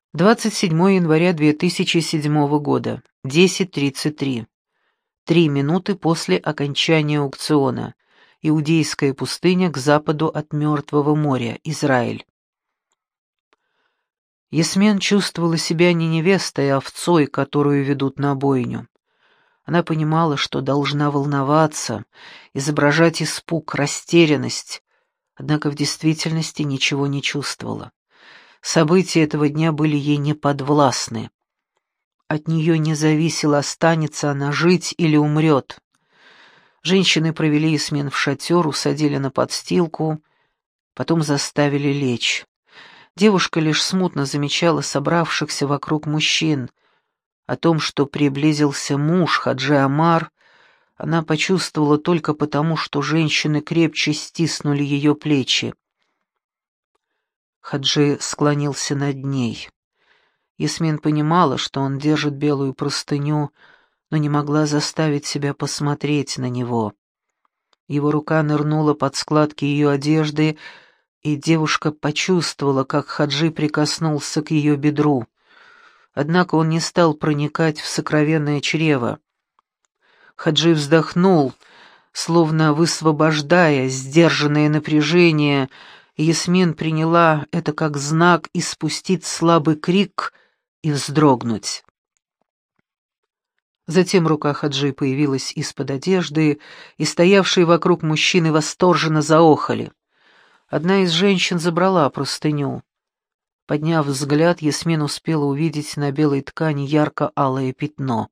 27 января 2007 года, 10:33. 3 минуты после окончания аукциона. Иудейская пустыня к западу от Мертвого моря, Израиль. Ясмин чувствовала себя не невестой, а овцой, которую ведут на бойню. Она понимала, что должна волноваться, изображать испуг, растерянность, однако в действительности ничего не чувствовала. События этого дня были ей неподвластны. От нее не зависело, останется она жить или умрет. Женщины провели Ясмин в шатер, усадили на подстилку, потом заставили лечь. Девушка лишь смутно замечала собравшихся вокруг мужчин. О том, что приблизился муж Хаджи Омар, она почувствовала только потому, что женщины крепче стиснули ее плечи. Хаджи склонился над ней. Ясмин понимала, что он держит белую простыню, но не могла заставить себя посмотреть на него. Его рука нырнула под складки ее одежды, и девушка почувствовала, как Хаджи прикоснулся к ее бедру. Однако он не стал проникать в сокровенное чрево. Хаджи вздохнул, словно высвобождая сдержанное напряжение, и Ясмин приняла это как знак испустить слабый крик и вздрогнуть. Затем рука Хаджи появилась из-под одежды, и стоявшие вокруг мужчины восторженно заохали. Одна из женщин забрала простыню. Подняв взгляд, Ясмин успела увидеть на белой ткани ярко-алое пятно.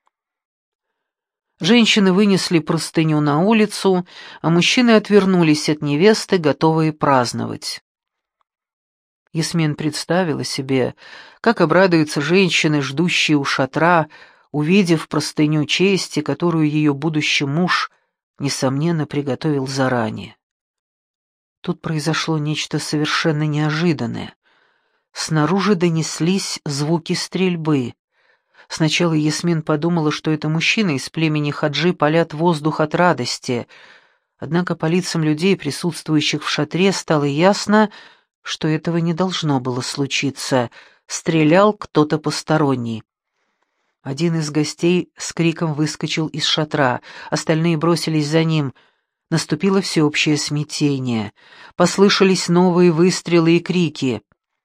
Женщины вынесли простыню на улицу, а мужчины отвернулись от невесты, готовые праздновать. Ясмин представила себе, как обрадуются женщины, ждущие у шатра, увидев простыню чести, которую ее будущий муж, несомненно, приготовил заранее. Тут произошло нечто совершенно неожиданное. Снаружи донеслись звуки стрельбы. Сначала Ясмин подумала, что это мужчины из племени Хаджи палят воздух от радости, однако по лицам людей, присутствующих в шатре, стало ясно, что этого не должно было случиться. Стрелял кто-то посторонний. Один из гостей с криком выскочил из шатра, остальные бросились за ним. Наступило всеобщее смятение. Послышались новые выстрелы и крики.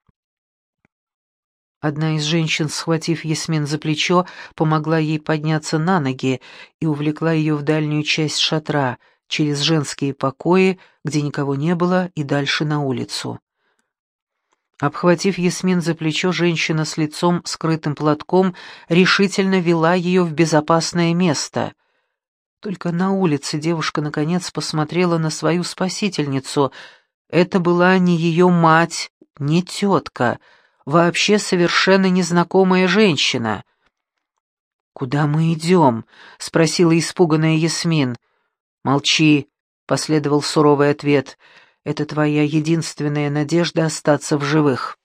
Одна из женщин, схватив Ясмин за плечо, помогла ей подняться на ноги и увлекла ее в дальнюю часть шатра, через женские покои, где никого не было, и дальше на улицу. Обхватив Ясмин за плечо, женщина с лицом, скрытым платком, решительно вела ее в безопасное место. Только на улице девушка наконец посмотрела на свою спасительницу. Это была не ее мать, не тетка, вообще совершенно незнакомая женщина. «Куда мы идем?» — спросила испуганная Ясмин. «Молчи», — последовал суровый ответ. «Это твоя единственная надежда остаться в живых».